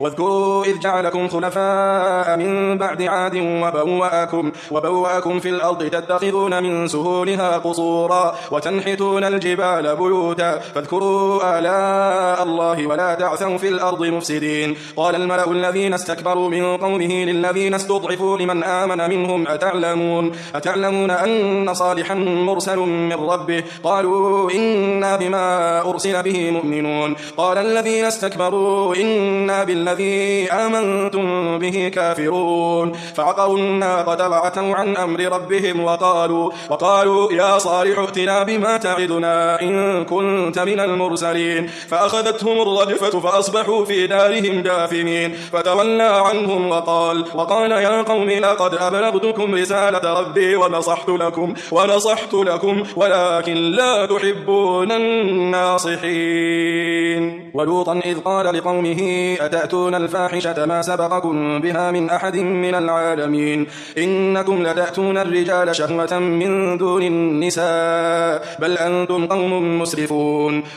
واذكروا إذ جعلكم خلفاء من بعد عاد وبوأكم في الأرض تتخذون من سهولها قصورا وتنحتون الجبال بيوتا فاذكروا آلاء الله ولا تعثوا في الأرض مفسدين. قال الملأ الذين استكبروا من قومه للذين استضعفوا لمن آمن منهم أتعلمون أن صالحا مرسل من ربه؟ قالوا إنا بما أرسل به مؤمنون. قال الذين استكبروا إنا بالذي آمنتم به كافرون. فعقروا الناقة وعتوا عن أمر ربهم وقالوا يا صالح ائتنا بما تعدنا إن كنت من المرسلين. فأخذتهم الرجفة فأصبحوا في دارهم جاثمين. فتولى عنهم وقال يا قوم لقد أبلغتكم رسالة ربي ونصحت لكم ولكن لا تحبون الناصحين. ولوطا إذ قال لقومه أتأتون الفاحشة ما سبقكم بها من أحد من العالمين إنكم لتأتون الرجال شهوة من دون النساء بل أنتم قوم مسرفون.